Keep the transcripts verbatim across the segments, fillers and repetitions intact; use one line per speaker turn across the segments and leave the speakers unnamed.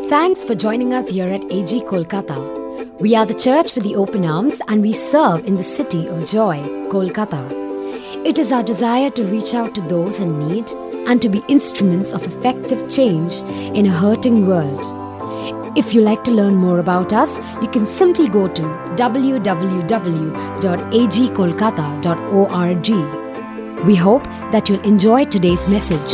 Thanks for joining us here at A G Kolkata. We are the church with the open arms and we serve in the city of joy, Kolkata. It is our desire to reach out to those in need and to be instruments of effective change in a hurting world. If you like to learn more about us, you can simply go to w w w dot a g kolkata dot org. We hope that you'll enjoy today's message.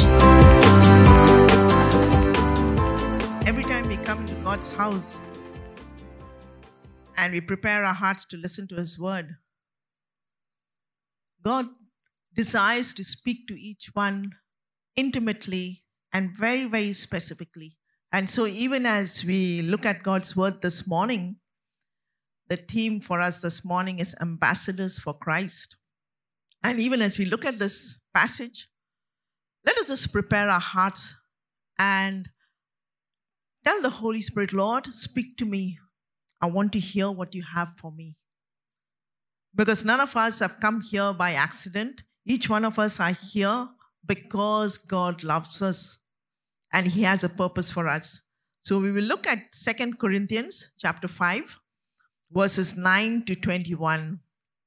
Every time we come to God's house and we prepare our hearts to listen to His word, God desires to speak to each one intimately and very, very specifically. And so even as we look at God's word this morning, the theme for us this morning is Ambassadors for Christ. And even as we look at this passage, let us just prepare our hearts and tell the Holy Spirit, Lord, speak to me. I want to hear what you have for me. Because none of us have come here by accident. Each one of us are here because God loves us and He has a purpose for us. So we will look at Second Corinthians chapter five, verses nine to twenty-one.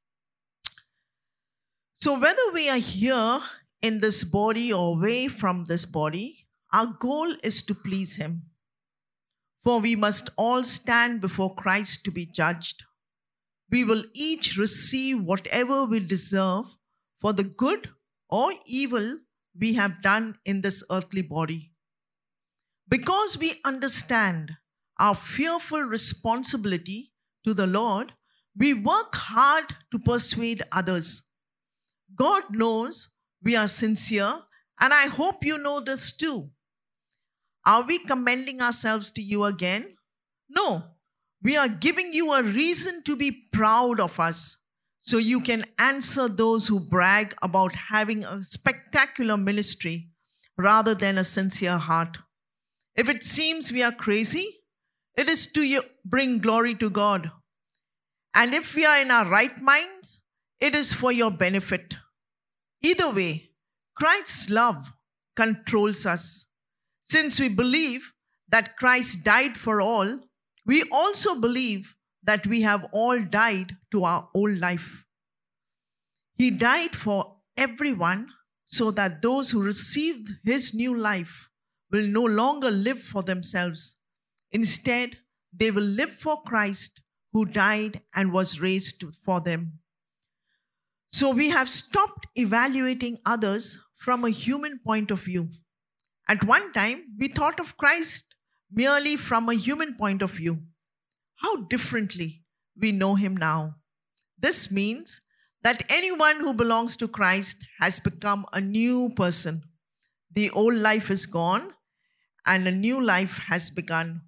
So whether we are here in this body or away from this body, our goal is to please Him. For we must all stand before Christ to be judged. We will each receive whatever we deserve for the good or evil we have done in this earthly body. Because we understand our fearful responsibility to the Lord, we work hard to persuade others. God knows we are sincere, and I hope you know this too. Are we commending ourselves to you again? No, we are giving you a reason to be proud of us, so you can answer those who brag about having a spectacular ministry rather than a sincere heart. If it seems we are crazy, it is to bring glory to God. And if we are in our right minds, it is for your benefit. Either way, Christ's love controls us. Since we believe that Christ died for all, we also believe that we have all died to our old life. He died for everyone so that those who received His new life will no longer live for themselves. Instead, they will live for Christ who died and was raised for them. So we have stopped evaluating others from a human point of view. At one time, we thought of Christ merely from a human point of view. How differently we know Him now. This means that anyone who belongs to Christ has become a new person. The old life is gone and a new life has begun.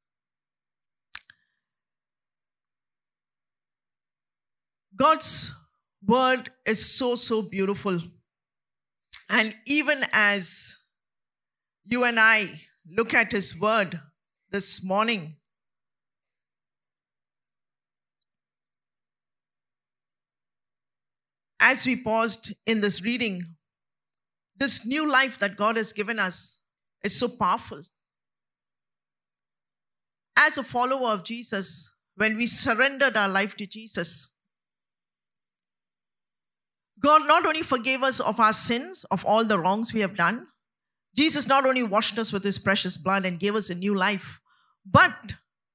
God's word is so, so beautiful. And even as you and I look at His word this morning, as we paused in this reading, this new life that God has given us is so powerful. As a follower of Jesus, when we surrendered our life to Jesus, God not only forgave us of our sins, of all the wrongs we have done, Jesus not only washed us with His precious blood and gave us a new life, but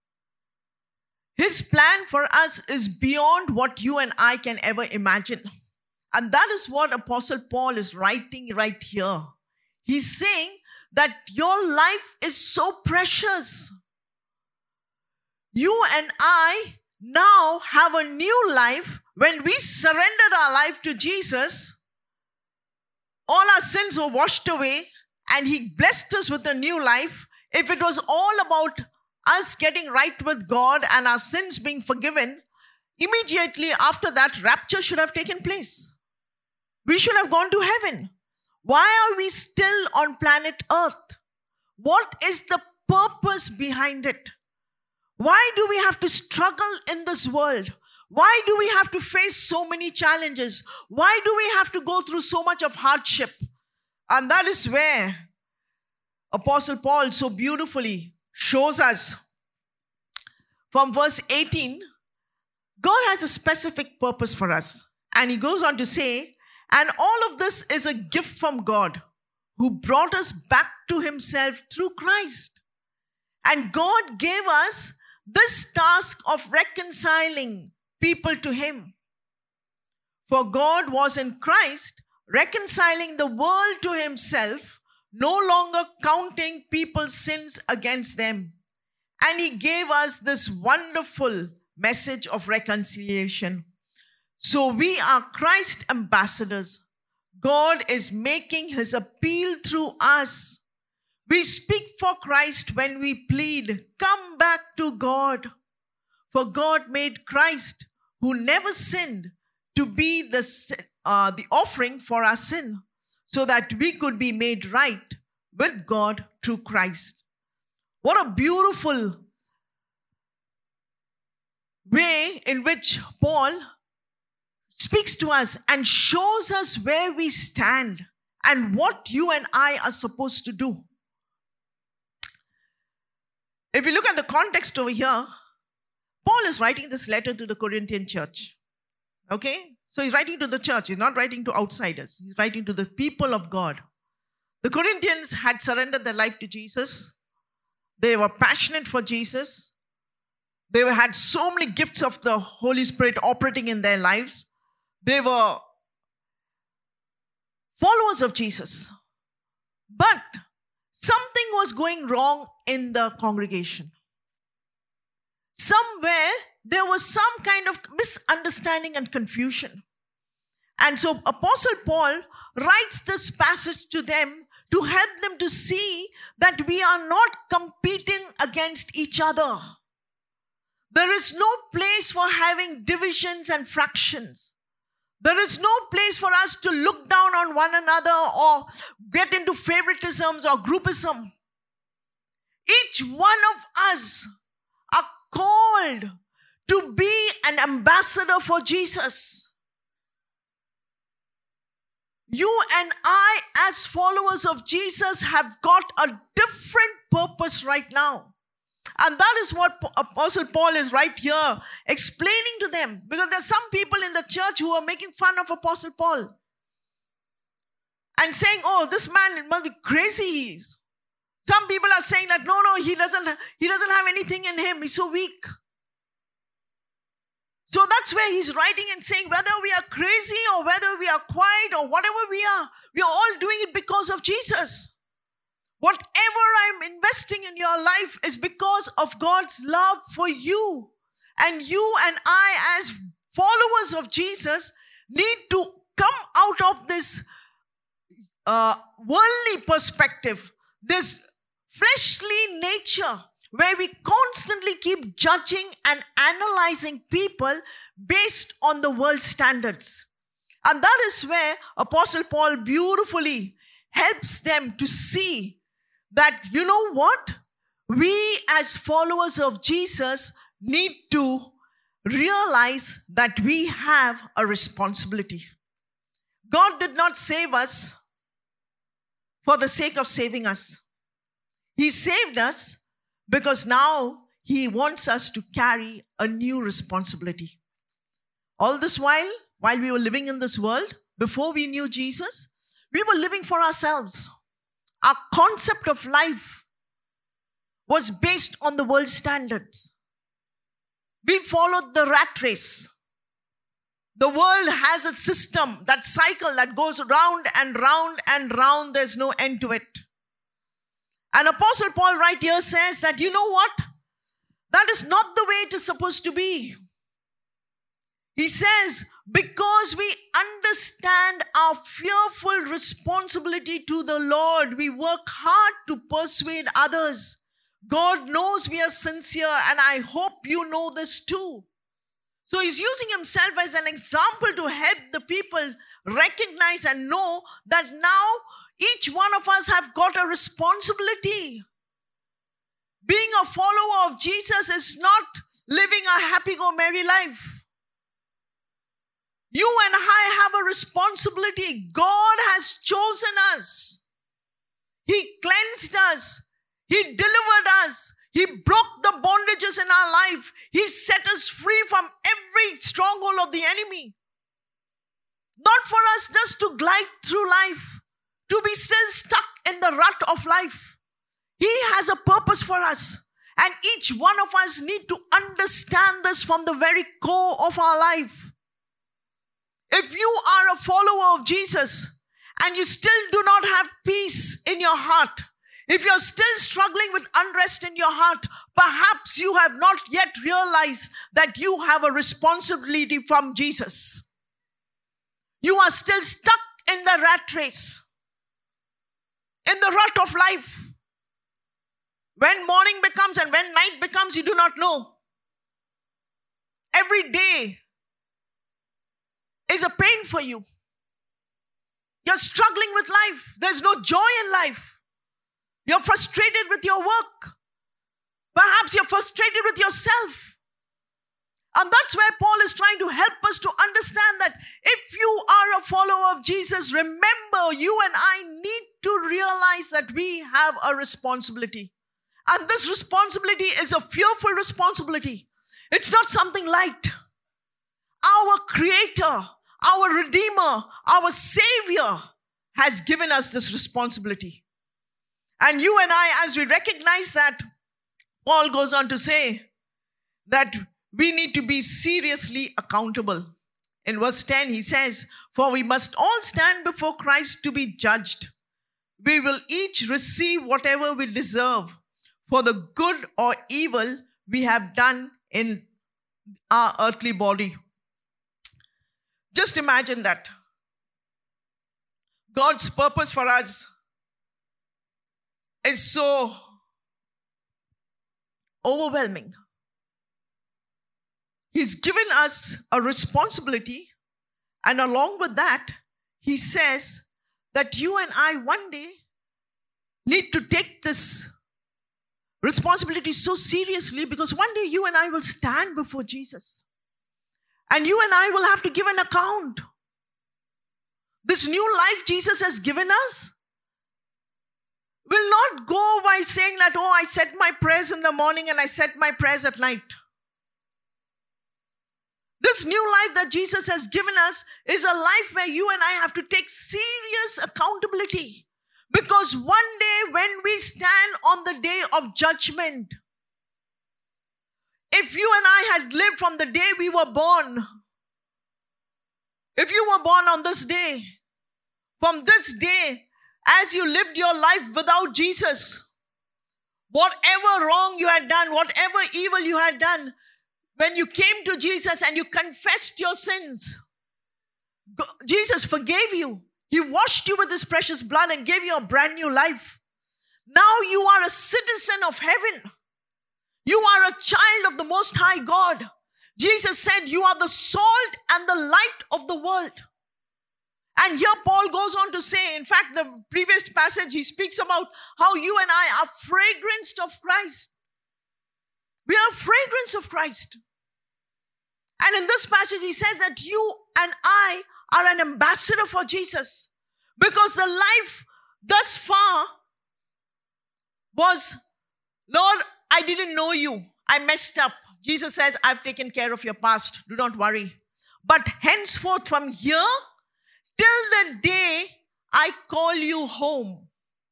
His plan for us is beyond what you and I can ever imagine. And that is what Apostle Paul is writing right here. He's saying that your life is so precious. You and I now have a new life. When we surrendered our life to Jesus, all our sins were washed away and He blessed us with a new life. If it was all about us getting right with God and our sins being forgiven, immediately after that, rapture should have taken place. We should have gone to heaven. Why are we still on planet Earth? What is the purpose behind it? Why do we have to struggle in this world? Why do we have to face so many challenges? Why do we have to go through so much of hardship? And that is where Apostle Paul so beautifully shows us from verse eighteen, God has a specific purpose for us. And he goes on to say, and all of this is a gift from God, who brought us back to himself through Christ. And God gave us this task of reconciling people to him. For God was in Christ, reconciling the world to himself, no longer counting people's sins against them. And he gave us this wonderful message of reconciliation. So we are Christ ambassadors. God is making his appeal through us. We speak for Christ when we plead, come back to God. For God made Christ, who never sinned, to be the, uh, the offering for our sin, so that we could be made right with God through Christ. What a beautiful way in which Paul speaks to us and shows us where we stand and what you and I are supposed to do. If you look at the context over here, Paul is writing this letter to the Corinthian church. Okay? So he's writing to the church. He's not writing to outsiders. He's writing to the people of God. The Corinthians had surrendered their life to Jesus. They were passionate for Jesus. They had so many gifts of the Holy Spirit operating in their lives. They were followers of Jesus. But something was going wrong in the congregation. Somewhere there was some kind of misunderstanding and confusion. And so Apostle Paul writes this passage to them to help them to see that we are not competing against each other. There is no place for having divisions and fractions. There is no place for us to look down on one another or get into favoritisms or groupism. Each one of us are called to be an ambassador for Jesus. You and I, as followers of Jesus, have got a different purpose right now. And that is what Apostle Paul is right here explaining to them. Because there's some people in the church who are making fun of Apostle Paul. And saying, oh, this man must be crazy he is. Some people are saying that, no, no, he doesn't, he doesn't have anything in him. He's so weak. So that's where he's writing and saying, whether we are crazy or whether we are quiet or whatever we are, we are all doing it because of Jesus. Whatever I'm investing in your life is because of God's love for you. And you and I, as followers of Jesus, need to come out of this uh, worldly perspective, this fleshly nature, where we constantly keep judging and analyzing people based on the world's standards. And that is where Apostle Paul beautifully helps them to see that, you know what? We as followers of Jesus need to realize that we have a responsibility. God did not save us for the sake of saving us. He saved us because now he wants us to carry a new responsibility. All this while, while we were living in this world, before we knew Jesus, we were living for ourselves. Our concept of life was based on the world's standards. We followed the rat race. The world has its system, that cycle that goes round and round and round. There's no end to it. And Apostle Paul right here says that, you know what? That is not the way it is supposed to be. He says, because we understand our fearful responsibility to the Lord, we work hard to persuade others. God knows we are sincere, and I hope you know this too. So he's using himself as an example to help the people recognize and know that now each one of us have got a responsibility. Being a follower of Jesus is not living a happy-go-merry life. You and I have a responsibility. God has chosen us. He cleansed us. He delivered us. He broke the bondages in our life. He set us free from every stronghold of the enemy. Not for us just to glide through life, to be still stuck in the rut of life. He has a purpose for us. And each one of us need to understand this from the very core of our life. If you are a follower of Jesus and you still do not have peace in your heart, if you're still struggling with unrest in your heart, perhaps you have not yet realized that you have a responsibility from Jesus. You are still stuck in the rat race, in the rut of life. When morning becomes and when night becomes, you do not know. Every day is a pain for you. You're struggling with life. There's no joy in life. You're frustrated with your work. Perhaps you're frustrated with yourself. And that's where Paul is trying to help us to understand that if you are a follower of Jesus, remember, you and I need to realize that we have a responsibility. And this responsibility is a fearful responsibility. It's not something light. Our Creator, our Redeemer, our Savior has given us this responsibility. And you and I, as we recognize that, Paul goes on to say that we need to be seriously accountable. In verse ten, he says, "For we must all stand before Christ to be judged. We will each receive whatever we deserve for the good or evil we have done in our earthly body." Just imagine that. God's purpose for us is so overwhelming. He's given us a responsibility, and along with that, he says that you and I one day need to take this responsibility so seriously, because one day you and I will stand before Jesus. And you and I will have to give an account. This new life Jesus has given us will not go by saying that, oh, I said my prayers in the morning and I said my prayers at night. This new life that Jesus has given us is a life where you and I have to take serious accountability. Because one day when we stand on the day of judgment, if you and I had lived from the day we were born, if you were born on this day, from this day, as you lived your life without Jesus, whatever wrong you had done, whatever evil you had done, when you came to Jesus and you confessed your sins, Jesus forgave you. He washed you with his precious blood and gave you a brand new life. Now you are a citizen of heaven. You are a child of the Most High God. Jesus said you are the salt and the light of the world. And here Paul goes on to say, in fact, the previous passage, he speaks about how you and I are fragrance of Christ. We are fragrance of Christ. And in this passage, he says that you and I are an ambassador for Jesus. Because the life thus far was, Lord, I didn't know you. I messed up. Jesus says, I've taken care of your past. Do not worry. But henceforth from here till the day I call you home.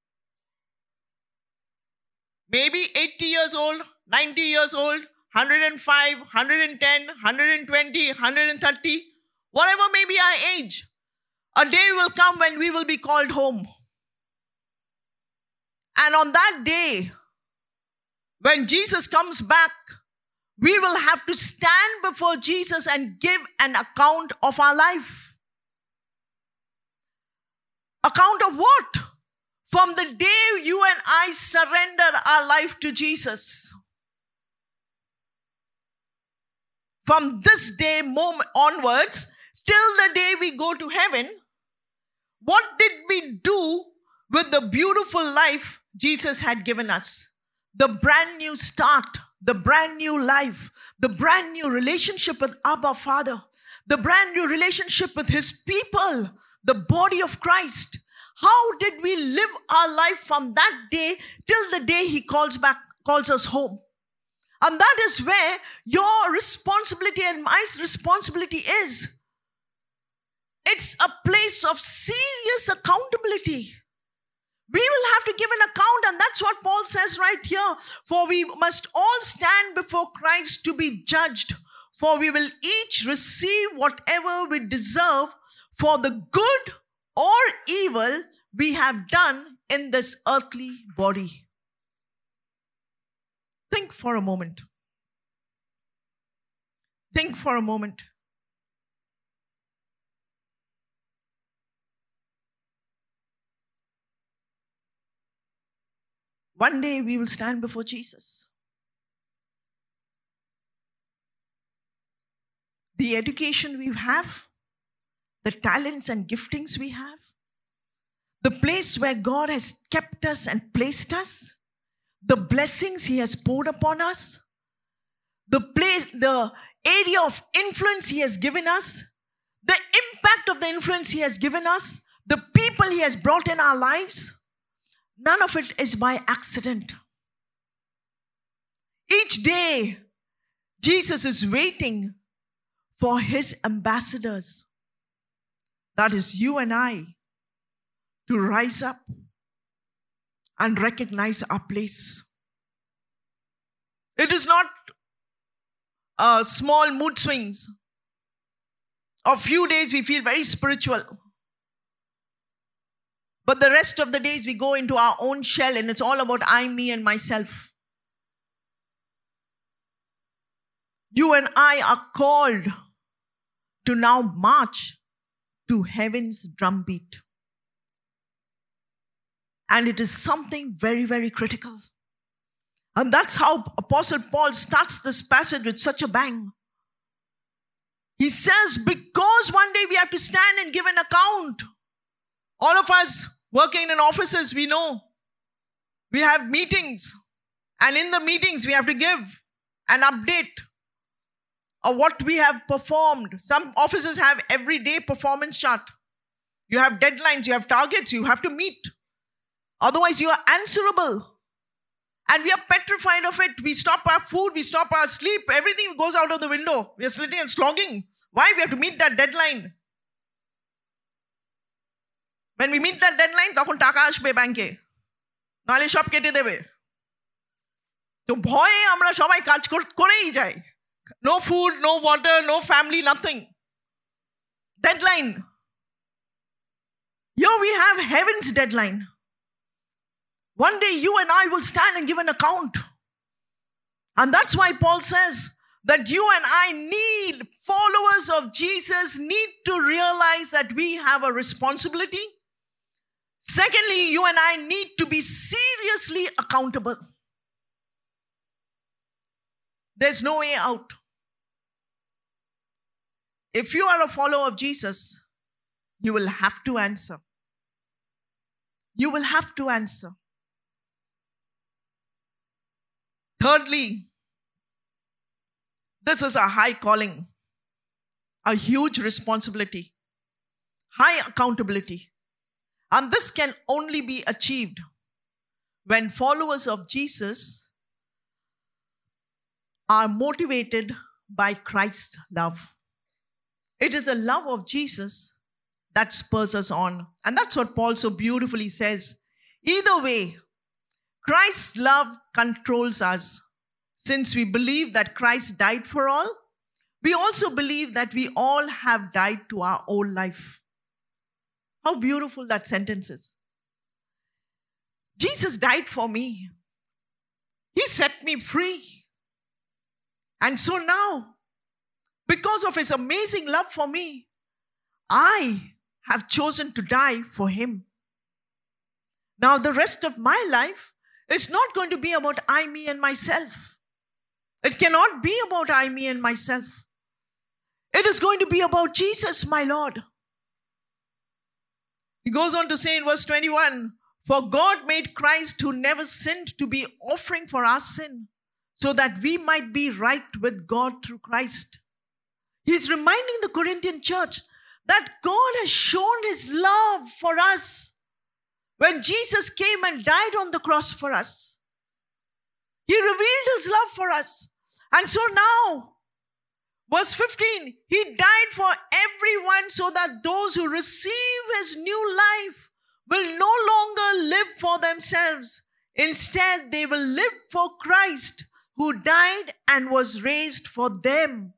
Maybe eighty years old, ninety years old, one hundred five, one hundred ten, one hundred twenty, one hundred thirty, whatever may be our age, a day will come when we will be called home. And on that day, when Jesus comes back, we will have to stand before Jesus and give an account of our life. Account of what? From the day you and I surrendered our life to Jesus. From this day moment onwards, till the day we go to heaven, what did we do with the beautiful life Jesus had given us? The brand new start, the brand new life, the brand new relationship with Abba Father, the brand new relationship with his people, the body of Christ. How did we live our life from that day till the day he calls back calls us home. And that is where your responsibility and my responsibility is. It's a place of serious accountability. We will have to give an account, and that's what Paul says right here. For we must all stand before Christ to be judged. For we will each receive whatever we deserve for the good or evil we have done in this earthly body. Think for a moment. Think for a moment. One day we will stand before Jesus. The education we have, the talents and giftings we have, the place where God has kept us and placed us, the blessings He has poured upon us, the place, the area of influence He has given us, the impact of the influence He has given us, the people He has brought in our lives, none of it is by accident. Each day, Jesus is waiting for His ambassadors, that is you and I, to rise up and recognize our place. It is not uh, small mood swings. A few days we feel very spiritual. But the rest of the days we go into our own shell and it's all about I, me and myself. You and I are called to now march to heaven's drumbeat. And it is something very, very critical. And that's how Apostle Paul starts this passage with such a bang. He says, because one day we have to stand and give an account. All of us working in offices, we know. We have meetings. And in the meetings, we have to give an update of what we have performed. Some offices have everyday performance chart. You have deadlines, you have targets, you have to meet. Otherwise, you are answerable. And we are petrified of it. We stop our food, we stop our sleep, everything goes out of the window. We are sitting and slogging. Why? We have to meet that deadline. When we meet that deadline, তখন টাকা আসবে ব্যাংকে, নালে সব কেটে দেবে। তো ভয়ে আমরা সবাই কাজ করেই যাই। No food, no water, no family, nothing. Deadline. Here we have heaven's deadline. One day you and I will stand and give an account. And that's why Paul says that you and I need, followers of Jesus need to realize that we have a responsibility. Secondly, you and I need to be seriously accountable. There's no way out. If you are a follower of Jesus, you will have to answer. You will have to answer. Thirdly, this is a high calling, a huge responsibility, high accountability. And this can only be achieved when followers of Jesus are motivated by Christ's love. It is the love of Jesus that spurs us on. And that's what Paul so beautifully says. Either way, Christ's love controls us. Since we believe that Christ died for all, we also believe that we all have died to our old life. How beautiful that sentence is. Jesus died for me. He set me free. And so now, because of His amazing love for me, I have chosen to die for Him. Now the rest of my life is not going to be about I, me and myself. It cannot be about I, me and myself. It is going to be about Jesus, my Lord. He goes on to say in verse twenty-one, for God made Christ who never sinned to be offering for our sin, so that we might be right with God through Christ. He's reminding the Corinthian church that God has shown His love for us when Jesus came and died on the cross for us. He revealed his love for us. And so now, verse fifteen, he died for everyone so that those who receive his new life will no longer live for themselves. Instead, they will live for Christ, who died and was raised for them.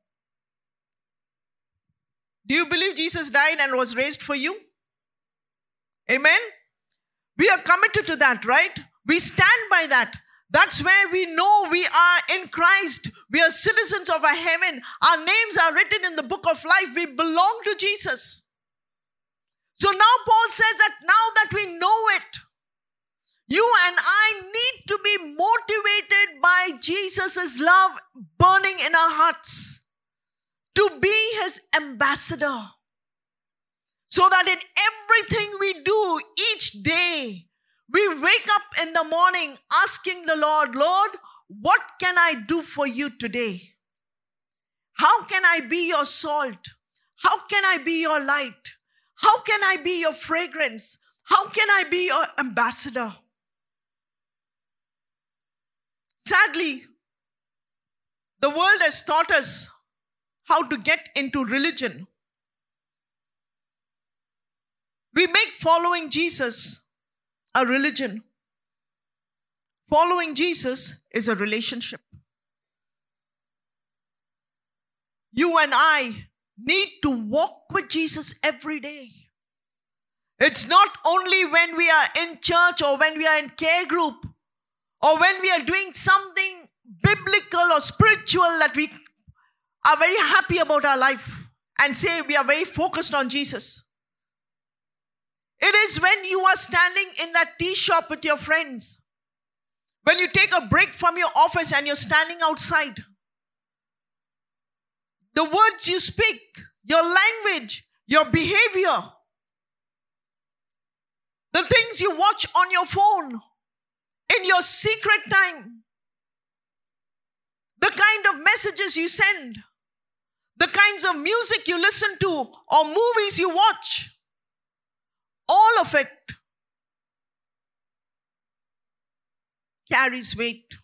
Do you believe Jesus died and was raised for you? Amen? We are committed to that, right? We stand by that. That's where we know we are in Christ. We are citizens of a heaven. Our names are written in the book of life. We belong to Jesus. So now Paul says that now that we know it, you and I need to be motivated by Jesus' love burning in our hearts to be his ambassador. So that in everything we do each day, we wake up in the morning asking the Lord, Lord, what can I do for you today? How can I be your salt? How can I be your light? How can I be your fragrance? How can I be your ambassador? Sadly, the world has taught us how to get into religion. We make following Jesus a religion. Following Jesus is a relationship. You and I need to walk with Jesus every day. It's not only when we are in church or when we are in care group or when we are doing something biblical or spiritual that we are very happy about our life and say we are very focused on Jesus. It is when you are standing in that tea shop with your friends, when you take a break from your office and you're standing outside. The words you speak, your language, your behavior, the things you watch on your phone, in your secret time, the kind of messages you send, the kinds of music you listen to or movies you watch, all of it carries weight.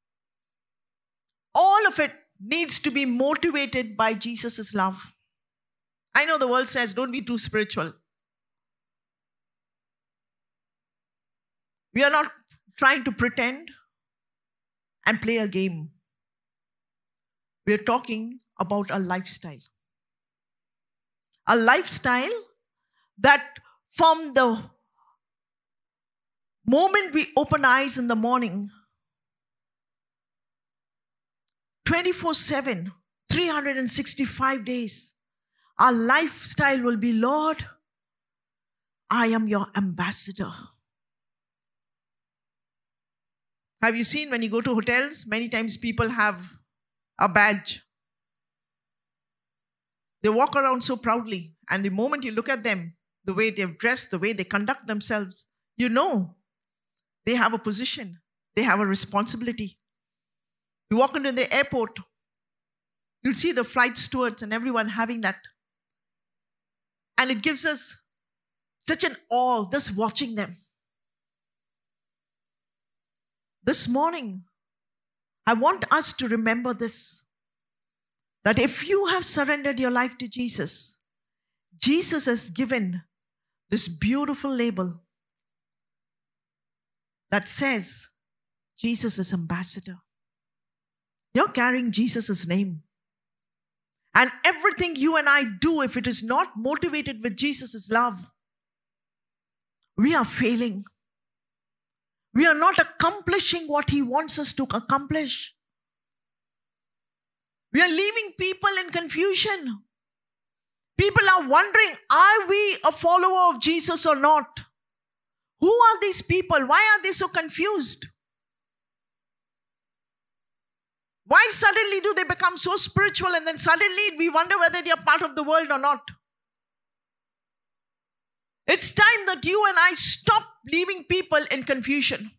All of it needs to be motivated by Jesus' love. I know the world says, don't be too spiritual. We are not trying to pretend and play a game. We are talking about a lifestyle. A lifestyle that from the moment we open eyes in the morning, twenty-four seven, three hundred sixty-five days, our lifestyle will be, Lord, I am your ambassador. Have you seen when you go to hotels, many times people have a badge. They walk around so proudly, and the moment you look at them, the way they've dressed, the way they conduct themselves, you know they have a position, they have a responsibility. You walk into the airport, you'll see the flight stewards and everyone having that. And it gives us such an awe just watching them. This morning, I want us to remember this, that if you have surrendered your life to Jesus, Jesus has given this beautiful label that says, Jesus is ambassador. You're carrying Jesus' name. And everything you and I do, if it is not motivated with Jesus' love, we are failing. We are not accomplishing what he wants us to accomplish. We are leaving people in confusion. People are wondering, are we a follower of Jesus or not? Who are these people? Why are they so confused? Why suddenly do they become so spiritual and then suddenly we wonder whether they are part of the world or not? It's time that you and I stop leaving people in confusion.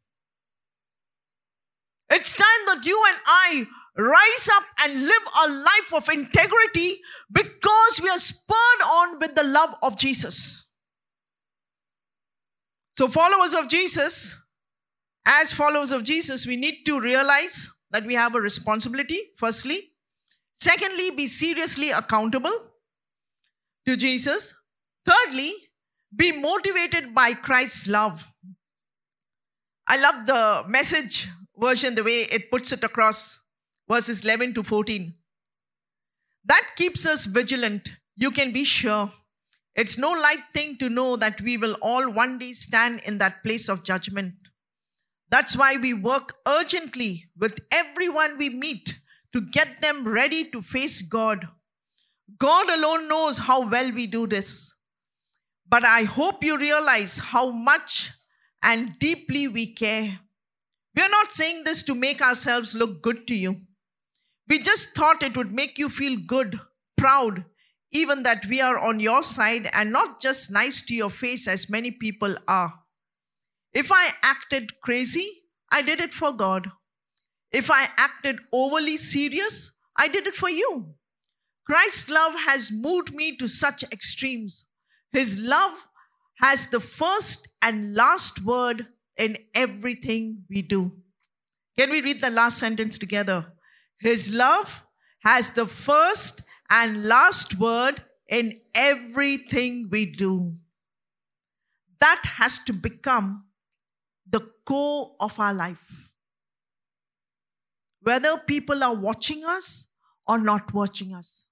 It's time that you and I rise up and live a life of integrity because we are spurred on with the love of Jesus. So followers of Jesus, As followers of Jesus, we need to realize that we have a responsibility, firstly. Secondly, be seriously accountable to Jesus. Thirdly, be motivated by Christ's love. I love the Message version, the way it puts it across, verses eleven to fourteen. That keeps us vigilant. You can be sure. It's no light thing to know that we will all one day stand in that place of judgment. That's why we work urgently with everyone we meet to get them ready to face God. God alone knows how well we do this. But I hope you realize how much and deeply we care. We are not saying this to make ourselves look good to you. We just thought it would make you feel good, proud, even that we are on your side and not just nice to your face as many people are. If I acted crazy, I did it for God. If I acted overly serious, I did it for you. Christ's love has moved me to such extremes. His love has the first and last word in everything we do. Can we read the last sentence together? His love has the first and last word in everything we do. That has to become the core of our life. Whether people are watching us or not watching us.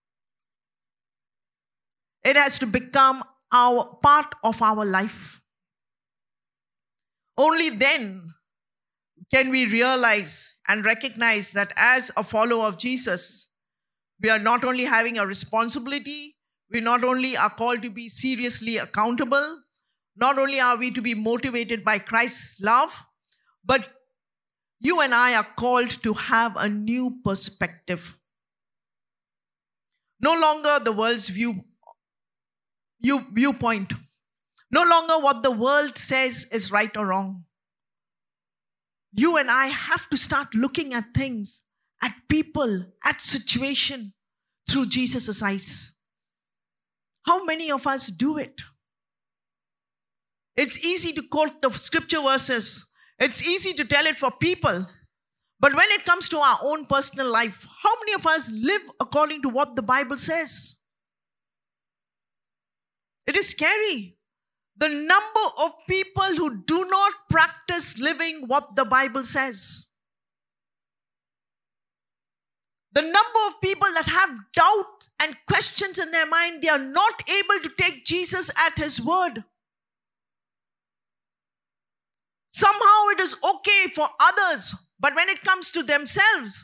It has to become our part of our life. Only then can we realize and recognize that as a follower of Jesus, we are not only having a responsibility, we not only are called to be seriously accountable, not only are we to be motivated by Christ's love, but you and I are called to have a new perspective. No longer the world's view, view, viewpoint. No longer what the world says is right or wrong. You and I have to start looking at things, at people, at situation through Jesus' eyes. How many of us do it? It's easy to quote the scripture verses. It's easy to tell it for people. But when it comes to our own personal life, how many of us live according to what the Bible says? It is scary. The number of people who do not practice living what the Bible says. The number of people that have doubt and questions in their mind, they are not able to take Jesus at his word. Somehow it is okay for others, but when it comes to themselves,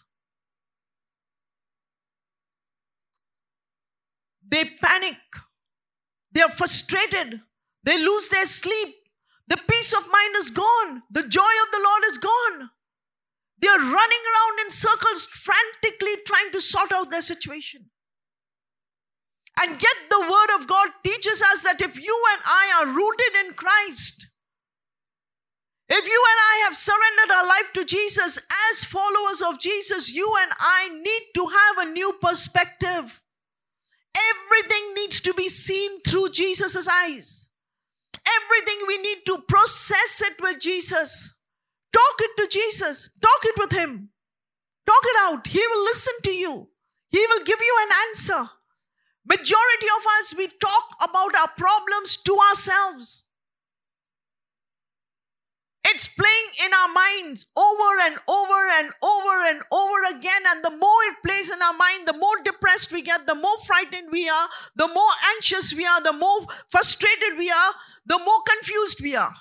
they panic. They are frustrated. They lose their sleep. The peace of mind is gone. The joy of the Lord is gone. They are running around in circles, frantically trying to sort out their situation. And yet the word of God teaches us that if you and I are rooted in Christ, if you and I have surrendered our life to Jesus as followers of Jesus, you and I need to have a new perspective. Everything needs to be seen through Jesus' eyes. Everything we need to process it with Jesus. Talk it to Jesus. Talk it with him. Talk it out. He will listen to you. He will give you an answer. Majority of us, we talk about our problems to ourselves. It's playing in our minds over and over and over and over again. And the more it plays in our mind, the more depressed we get, the more frightened we are, the more anxious we are, the more frustrated we are, the more confused we are.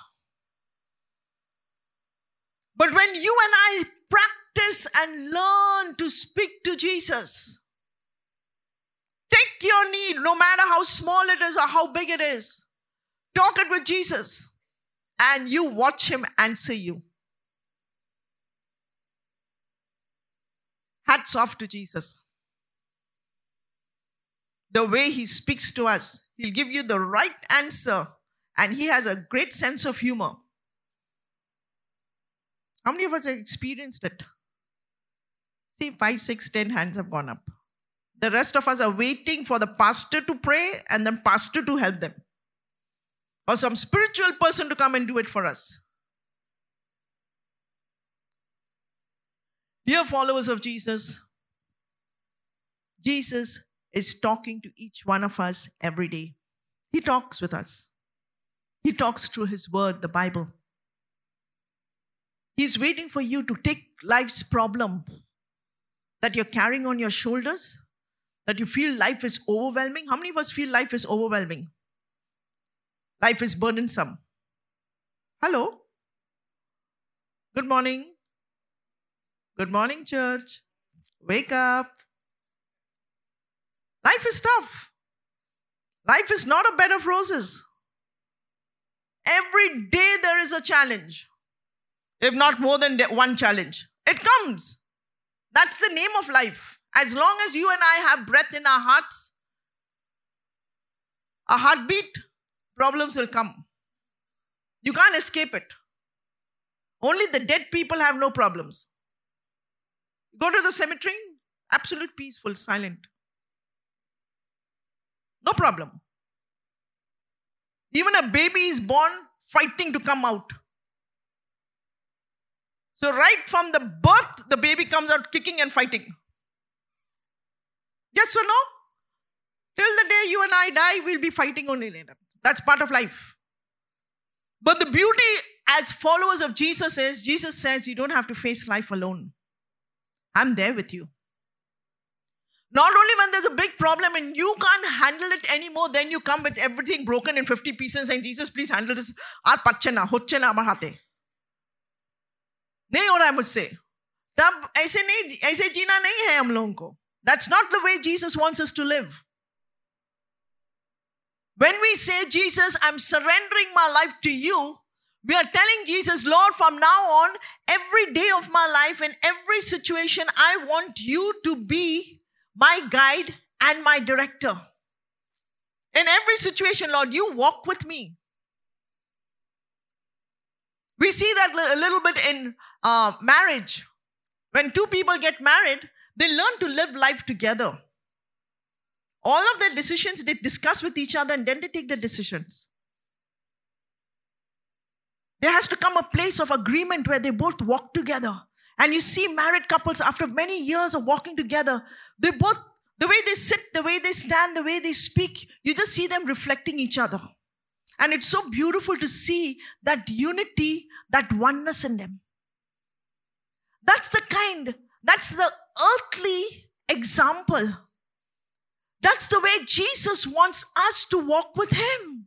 But when you and I practice and learn to speak to Jesus, take your need, no matter how small it is or how big it is, talk it with Jesus. And you watch him answer you. Hats off to Jesus. The way he speaks to us, he'll give you the right answer. And he has a great sense of humor. How many of us have experienced it? See, five, six, ten hands have gone up. The rest of us are waiting for the pastor to pray and then pastor to help them. Or some spiritual person to come and do it for us. Dear followers of Jesus, Jesus is talking to each one of us every day. He talks with us. He talks through his word, the Bible. He's waiting for you to take life's problem that you're carrying on your shoulders, that you feel life is overwhelming. How many of us feel life is overwhelming? Life is burdensome. Hello? Good morning. Good morning, church. Wake up. Life is tough. Life is not a bed of roses. Every day there is a challenge. If not more than one challenge. It comes. That's the name of life. As long as you and I have breath in our hearts, a heartbeat, problems will come. You can't escape it. Only the dead people have no problems. Go to the cemetery, absolute peaceful, silent. No problem. Even a baby is born fighting to come out. So right from the birth, the baby comes out kicking and fighting. Yes or no? Till the day you and I die, we'll be fighting only later. That's part of life. But the beauty as followers of Jesus is, Jesus says you don't have to face life alone. I'm there with you. Not only when there's a big problem and you can't handle it anymore, then you come with everything broken in fifty pieces and Jesus, please handle this. Aar pachena, hochena amar hate. नहीं हो रहा है मुझसे. तब ऐसे नहीं, ऐसे जीना नहीं है हम लोगों को. That's not the way Jesus wants us to live. When we say, Jesus, I'm surrendering my life to you, we are telling Jesus, Lord, from now on, every day of my life, in every situation, I want you to be my guide and my director. In every situation, Lord, you walk with me. We see that a little bit in uh, marriage. When two people get married, they learn to live life together. All of their decisions they discuss with each other and then they take the decisions. There has to come a place of agreement where they both walk together. And you see married couples after many years of walking together, they both, the way they sit, the way they stand, the way they speak, you just see them reflecting each other. And it's so beautiful to see that unity, that oneness in them. That's the kind, that's the earthly example. That's the way Jesus wants us to walk with him.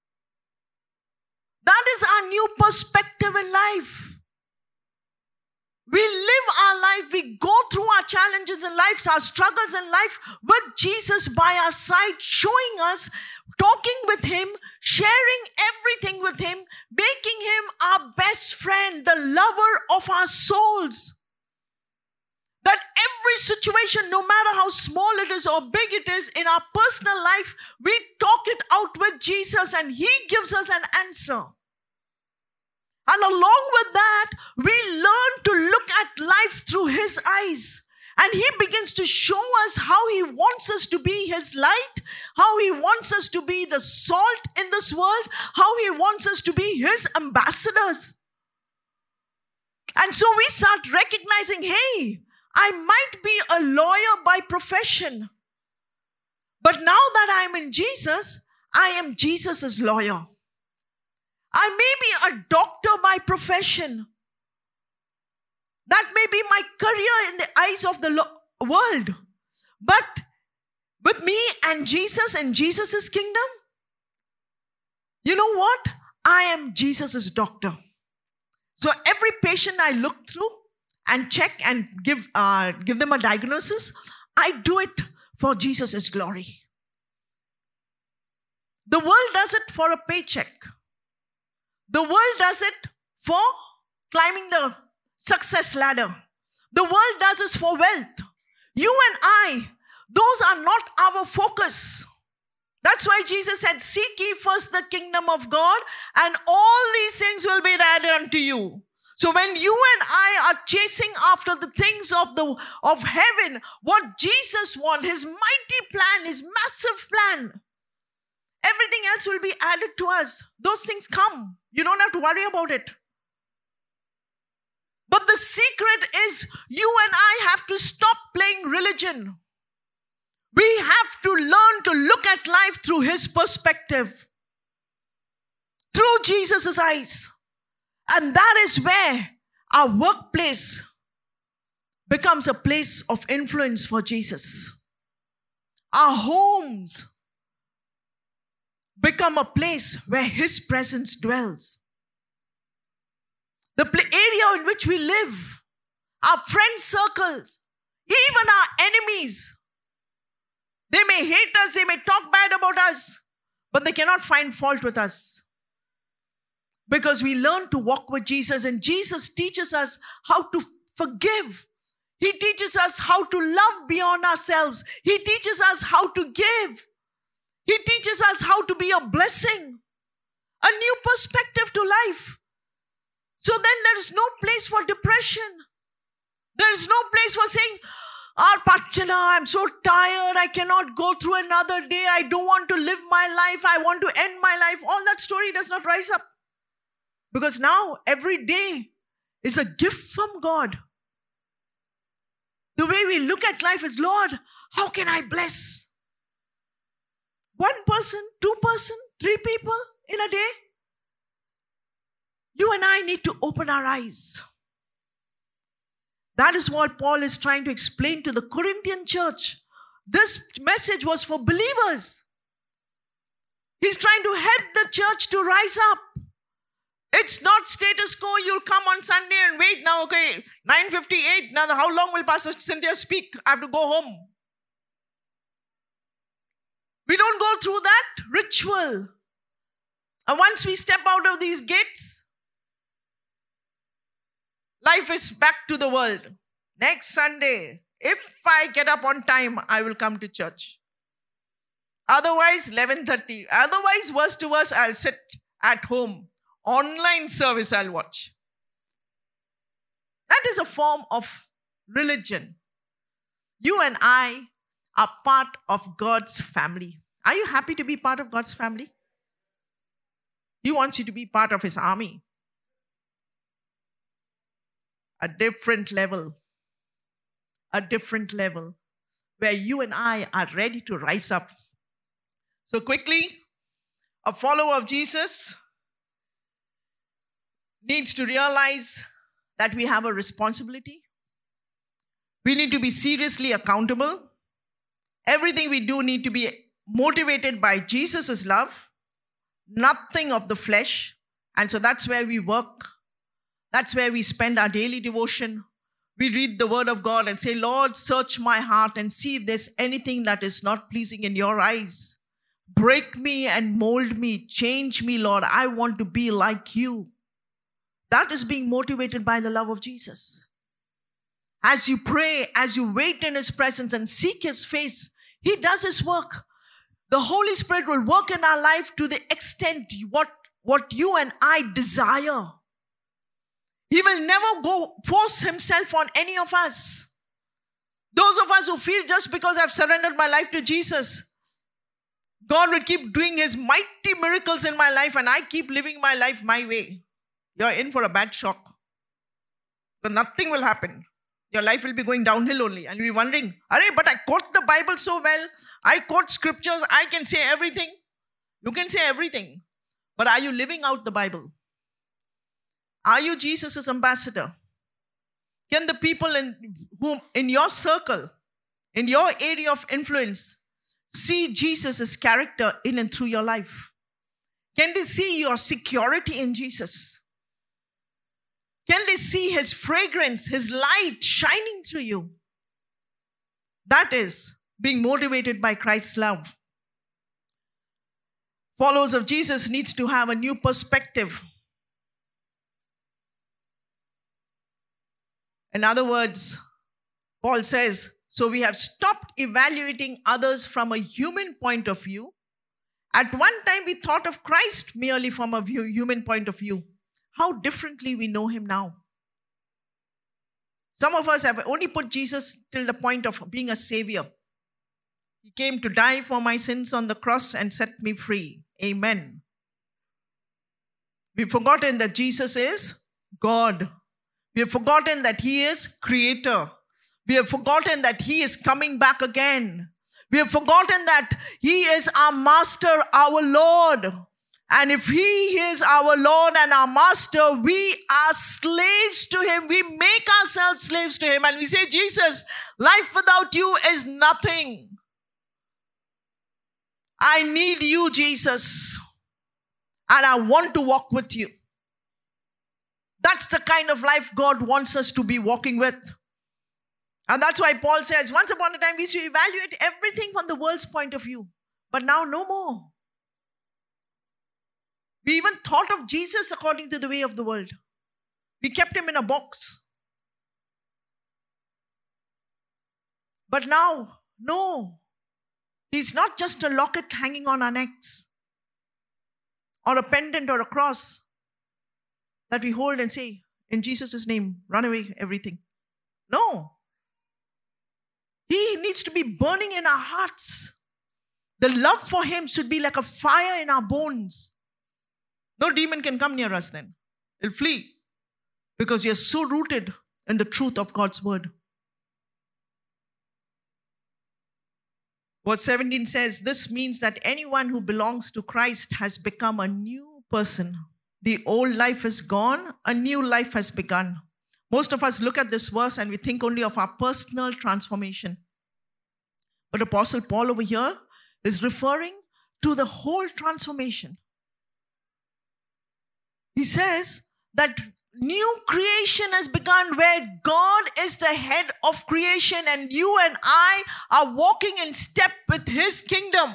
That is our new perspective in life. We live our life, we go through our challenges in life, our struggles in life with Jesus by our side, showing us, talking with him, sharing everything with him, making him our best friend, the lover of our souls. That every situation, no matter how small it is or big it is in our personal life, we talk it out with Jesus and he gives us an answer. And along with that, we learn to look at life through his eyes. And he begins to show us how he wants us to be his light, how he wants us to be the salt in this world, how he wants us to be his ambassadors. And so we start recognizing, hey, I might be a lawyer by profession, but now that I'm in Jesus, I am Jesus's lawyer. I may be a doctor by profession. That may be my career in the eyes of the lo- world. But with me and Jesus and Jesus' kingdom, you know what? I am Jesus' doctor. So every patient I look through and check and give, uh, give them a diagnosis, I do it for Jesus' glory. The world does it for a paycheck. The world does it for climbing the success ladder. The world does this for wealth. You and I, those are not our focus. That's why Jesus said, seek ye first the kingdom of God and all these things will be added unto you. So when you and I are chasing after the things of the of heaven, what Jesus wants, his mighty plan, his massive plan, everything else will be added to us. Those things come. You don't have to worry about it. But the secret is you and I have to stop playing religion. We have to learn to look at life through his perspective, through Jesus' eyes. And that is where our workplace becomes a place of influence for Jesus. Our homes become a place where his presence dwells. The area in which we live, our friend circles, even our enemies, they may hate us, they may talk bad about us, but they cannot find fault with us. Because we learn to walk with Jesus, and Jesus teaches us how to forgive. He teaches us how to love beyond ourselves. He teaches us how to give. He teaches us how to be a blessing, a new perspective to life. So then there is no place for depression. There is no place for saying, "Our Pachana, I'm so tired. I cannot go through another day. I don't want to live my life. I want to end my life." All that story does not rise up. Because now every day is a gift from God. The way we look at life is, Lord, how can I bless? One person, two person, three people in a day? You and I need to open our eyes. That is what Paul is trying to explain to the Corinthian church. This message was for believers. He's trying to help the church to rise up. It's not status quo. You'll come on Sunday and wait now. Okay, nine fifty-eight. Now, how long will Pastor Cynthia speak? I have to go home. We don't go through that ritual. And once we step out of these gates, life is back to the world. Next Sunday, if I get up on time, I will come to church. Otherwise, eleven thirty. Otherwise, worse to worse, I'll sit at home. Online service I'll watch. That is a form of religion. You and I are part of God's family. Are you happy to be part of God's family? He wants you to be part of his army. A different level. A different level. Where you and I are ready to rise up. So quickly, a follower of Jesus needs to realize that we have a responsibility. We need to be seriously accountable. Everything we do need to be motivated by Jesus' love, nothing of the flesh. And so that's where we work. That's where we spend our daily devotion. We read the word of God and say, "Lord, search my heart and see if there's anything that is not pleasing in your eyes. Break me and mold me. Change me, Lord. I want to be like you." That is being motivated by the love of Jesus. As you pray, as you wait in his presence and seek his face, he does his work. The Holy Spirit will work in our life to the extent what, what you and I desire. He will never go force himself on any of us. Those of us who feel just because I've surrendered my life to Jesus, God will keep doing his mighty miracles in my life and I keep living my life my way. You're in for a bad shock. But nothing will happen. Your life will be going downhill only. And you'll be wondering, "Arey, but I quote the Bible so well. I quote scriptures. I can say everything." You can say everything. But are you living out the Bible? Are you Jesus' ambassador? Can the people in, whom, in your circle, in your area of influence, see Jesus' character in and through your life? Can they see your security in Jesus? Can they see his fragrance, his light shining through you? That is being motivated by Christ's love. Followers of Jesus needs to have a new perspective. In other words, Paul says, so we have stopped evaluating others from a human point of view. At one time, we thought of Christ merely from a view, human point of view. How differently we know him now. Some of us have only put Jesus till the point of being a savior. He came to die for my sins on the cross and set me free. Amen. We've forgotten that Jesus is God. We have forgotten that He is Creator. We have forgotten that He is coming back again. We have forgotten that He is our Master, our Lord. And if He is our Lord and our Master, we are slaves to Him. We make ourselves slaves to Him. And we say, Jesus, life without You is nothing. I need You, Jesus. And I want to walk with You. That's the kind of life God wants us to be walking with. And that's why Paul says, once upon a time we used to evaluate everything from the world's point of view. But now no more. We even thought of Jesus according to the way of the world. We kept Him in a box. But now, no. He's not just a locket hanging on our necks, or a pendant or a cross that we hold and say, in Jesus' name, run away everything. No. He needs to be burning in our hearts. The love for Him should be like a fire in our bones. No demon can come near us then. It'll flee. Because we are so rooted in the truth of God's word. Verse seventeen says, this means that anyone who belongs to Christ has become a new person. The old life is gone, a new life has begun. Most of us look at this verse and we think only of our personal transformation. But Apostle Paul over here is referring to the whole transformation. He says that new creation has begun where God is the head of creation and you and I are walking in step with His kingdom.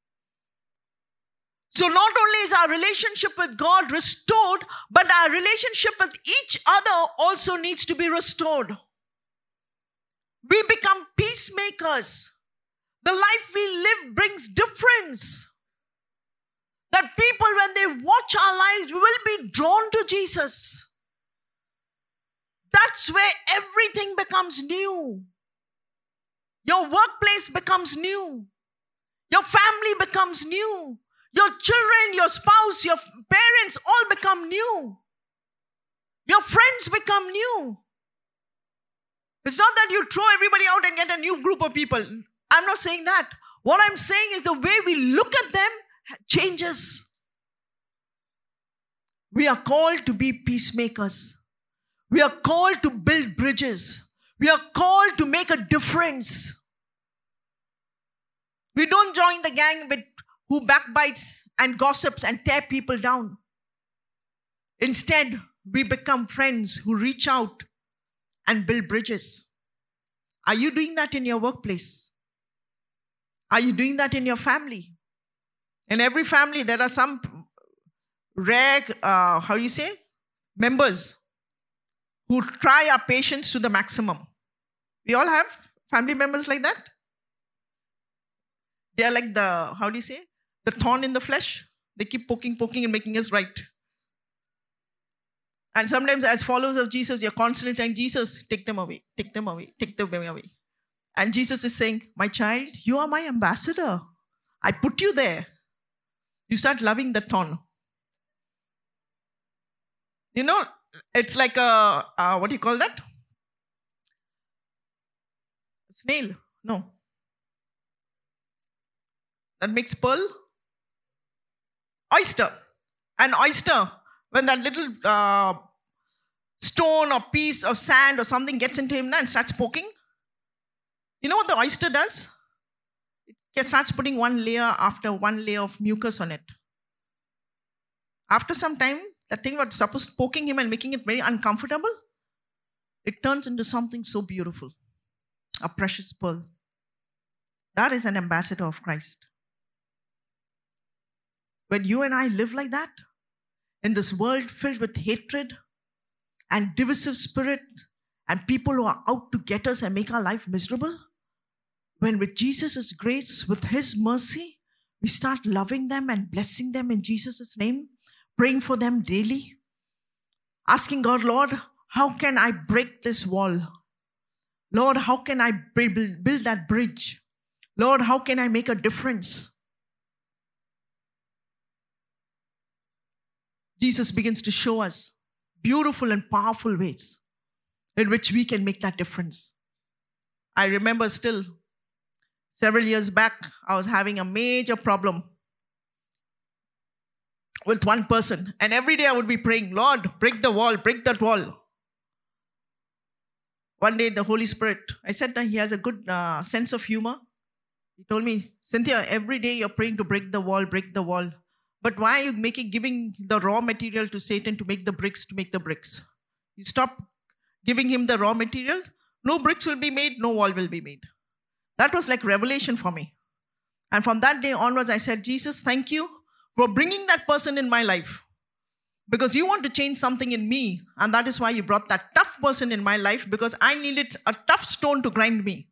So not only is our relationship with God restored, but our relationship with each other also needs to be restored. We become peacemakers. The life we live brings difference. That people, when they watch our lives, will be drawn to Jesus. That's where everything becomes new. Your workplace becomes new. Your family becomes new. Your children, your spouse, your parents all become new. Your friends become new. It's not that you throw everybody out and get a new group of people. I'm not saying that. What I'm saying is the way we look at them changes. We are called to be peacemakers. We are called to build bridges. We are called to make a difference. We don't join the gang with who backbites and gossips and tear people down. Instead, we become friends who reach out and build bridges. Are you doing that in your workplace? Are you doing that in your family? In every family, there are some rare, uh, how do you say, members who try our patience to the maximum. We all have family members like that. They are like the, how do you say, the thorn in the flesh. They keep poking, poking and making us right. And sometimes as followers of Jesus, you're constantly telling Jesus, take them away, take them away, take them away. And Jesus is saying, my child, you are my ambassador. I put you there. You start loving the thorn. You know, it's like a, uh, what do you call that? A snail. No. That makes pearl. Oyster. An oyster, when that little uh, stone or piece of sand or something gets into him and starts poking, you know what the oyster does? It starts putting one layer after one layer of mucus on it. After some time, that thing was supposed to poking him and making it very uncomfortable. It turns into something so beautiful. A precious pearl. That is an ambassador of Christ. When you and I live like that, in this world filled with hatred and divisive spirit and people who are out to get us and make our life miserable, when with Jesus' grace, with His mercy, we start loving them and blessing them in Jesus' name, praying for them daily, asking God, Lord, how can I break this wall? Lord, how can I build, build that bridge? Lord, how can I make a difference? Jesus begins to show us beautiful and powerful ways in which we can make that difference. I remember still, several years back, I was having a major problem with one person. And every day I would be praying, Lord, break the wall, break that wall. One day the Holy Spirit, I said that he has a good uh, sense of humor. He told me, Cynthia, every day you're praying to break the wall, break the wall. But why are you making, giving the raw material to Satan to make the bricks, to make the bricks? You stop giving him the raw material, no bricks will be made, no wall will be made. That was like revelation for me. And from that day onwards, I said, Jesus, thank you for bringing that person in my life. Because you want to change something in me. And that is why you brought that tough person in my life, because I needed a tough stone to grind me.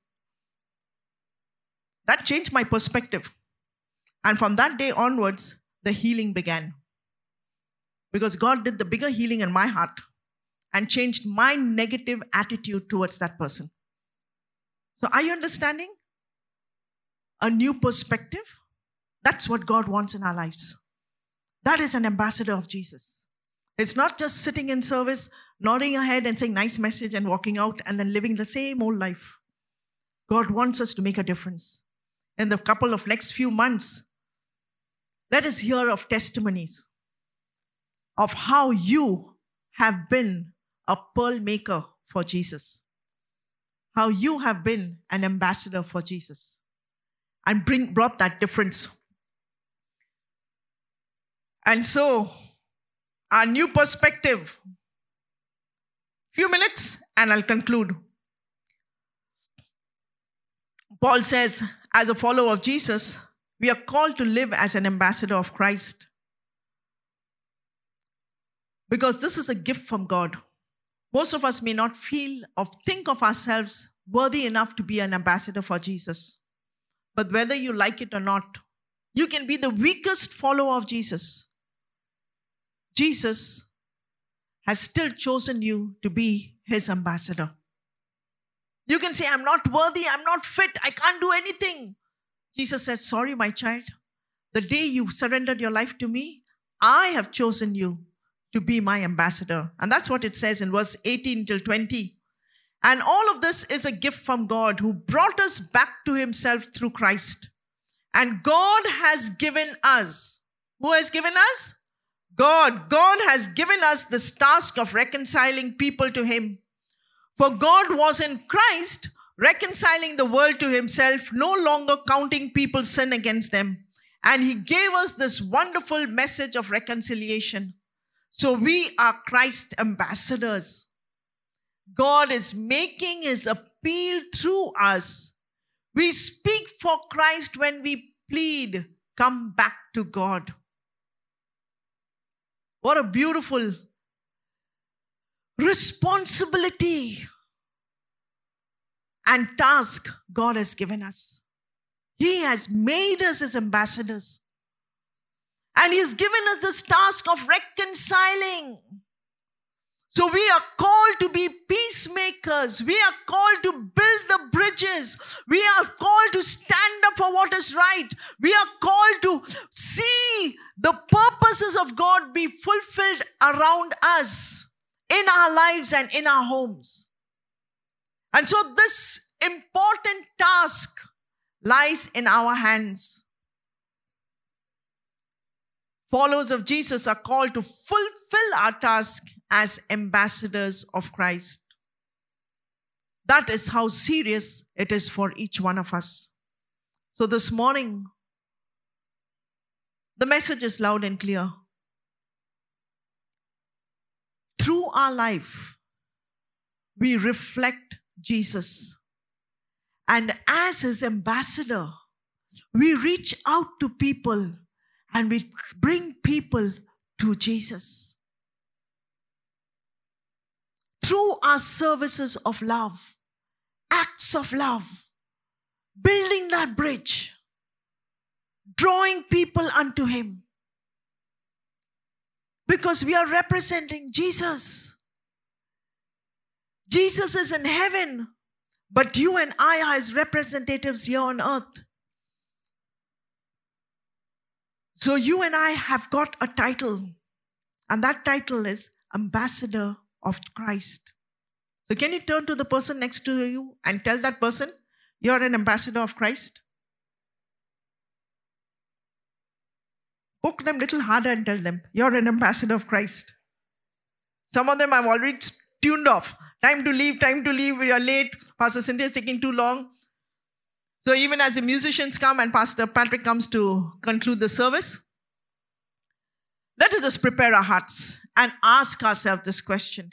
That changed my perspective. And from that day onwards, the healing began. Because God did the bigger healing in my heart and changed my negative attitude towards that person. So are you understanding? A new perspective. That's what God wants in our lives. That is an ambassador of Jesus. It's not just sitting in service, nodding our head and saying nice message and walking out and then living the same old life. God wants us to make a difference. In the couple of next few months, let us hear of testimonies of how you have been a pearl maker for Jesus. How you have been an ambassador for Jesus and bring, brought that difference. And so, our new perspective. Few minutes and I'll conclude. Paul says, as a follower of Jesus, we are called to live as an ambassador of Christ. Because this is a gift from God. Most of us may not feel or think of ourselves worthy enough to be an ambassador for Jesus. But whether you like it or not, you can be the weakest follower of Jesus. Jesus has still chosen you to be his ambassador. You can say, I'm not worthy, I'm not fit, I can't do anything. Jesus said, sorry, my child. The day you surrendered your life to me, I have chosen you to be my ambassador. And that's what it says in verse eighteen till twenty. And all of this is a gift from God who brought us back to himself through Christ. And God has given us, who has given us? God. God has given us this task of reconciling people to him. For God was in Christ reconciling the world to himself, no longer counting people's sin against them. And he gave us this wonderful message of reconciliation. So we are Christ's ambassadors. God is making his appeal through us. We speak for Christ when we plead, come back to God. What a beautiful responsibility and task God has given us. He has made us his ambassadors. And he has given us this task of reconciling. So we are called to be peacemakers. We are called to build the bridges. We are called to stand up for what is right. We are called to see the purposes of God be fulfilled around us, in our lives and in our homes. And so this important task lies in our hands. Followers of Jesus are called to fulfill our task as ambassadors of Christ. That is how serious it is for each one of us. So this morning, the message is loud and clear. Through our life, we reflect Jesus. And as his ambassador, we reach out to people and we bring people to Jesus. Through our services of love, acts of love, building that bridge, drawing people unto him. Because we are representing Jesus. Jesus is in heaven, but you and I are his representatives here on earth. So you and I have got a title, and that title is Ambassador of Christ. So can you turn to the person next to you and tell that person, you're an ambassador of Christ? Poke them a little harder and tell them, you're an ambassador of Christ. Some of them I've already tuned off. Time to leave, time to leave, we are late. Pastor Cynthia is taking too long. So even as the musicians come and Pastor Patrick comes to conclude the service, let us just prepare our hearts and ask ourselves this question.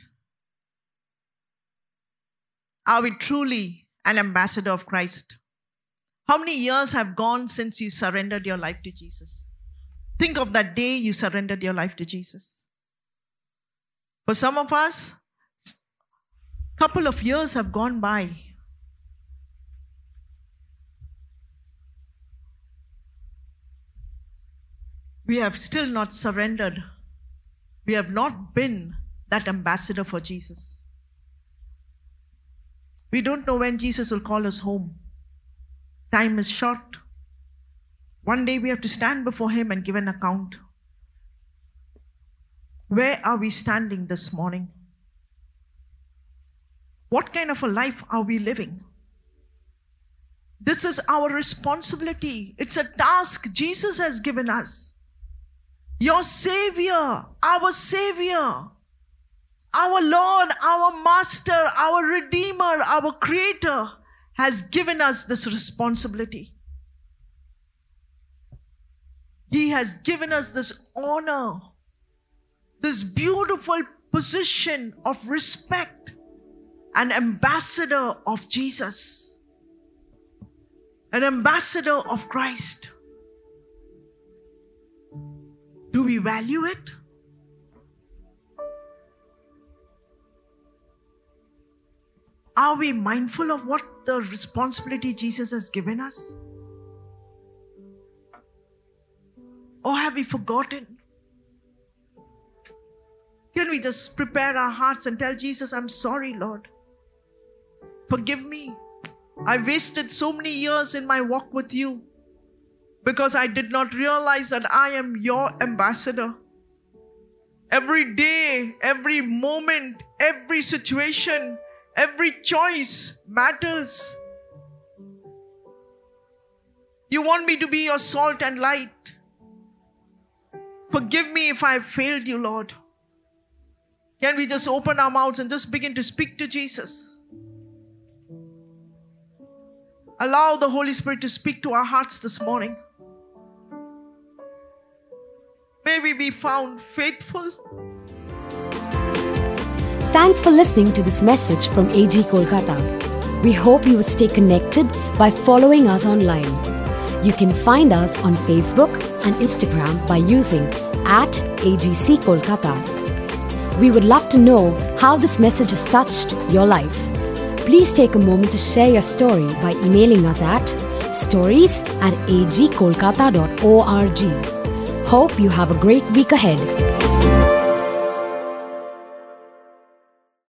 Are we truly an ambassador of Christ? How many years have gone since you surrendered your life to Jesus? Think of that day you surrendered your life to Jesus. For some of us, a couple of years have gone by. We have still not surrendered. We have not been that ambassador for Jesus. We don't know when Jesus will call us home. Time is short. One day we have to stand before Him and give an account. Where are we standing this morning? What kind of a life are we living? This is our responsibility. It's a task Jesus has given us. Your Savior, our Savior, our Lord, our Master, our Redeemer, our Creator has given us this responsibility. He has given us this honor, this beautiful position of respect, an ambassador of Jesus, an ambassador of Christ. Do we value it? Are we mindful of what the responsibility Jesus has given us? Or have we forgotten? Can we just prepare our hearts and tell Jesus, I'm sorry, Lord. Forgive me. I wasted so many years in my walk with you because I did not realize that I am your ambassador. Every day, every moment, every situation, every choice matters. You want me to be your salt and light. Forgive me if I have failed you, Lord. Can we just open our mouths and just begin to speak to Jesus? Allow the Holy Spirit to speak to our hearts this morning. May we be found faithful.
Thanks for listening to this message from A G Kolkata. We hope you would stay connected by following us online. You can find us on Facebook and Instagram by using at A G C Kolkata. We would love to know how this message has touched your life. Please take a moment to share your story by emailing us at stories at a g kolkata dot org. Hope you have a great week ahead.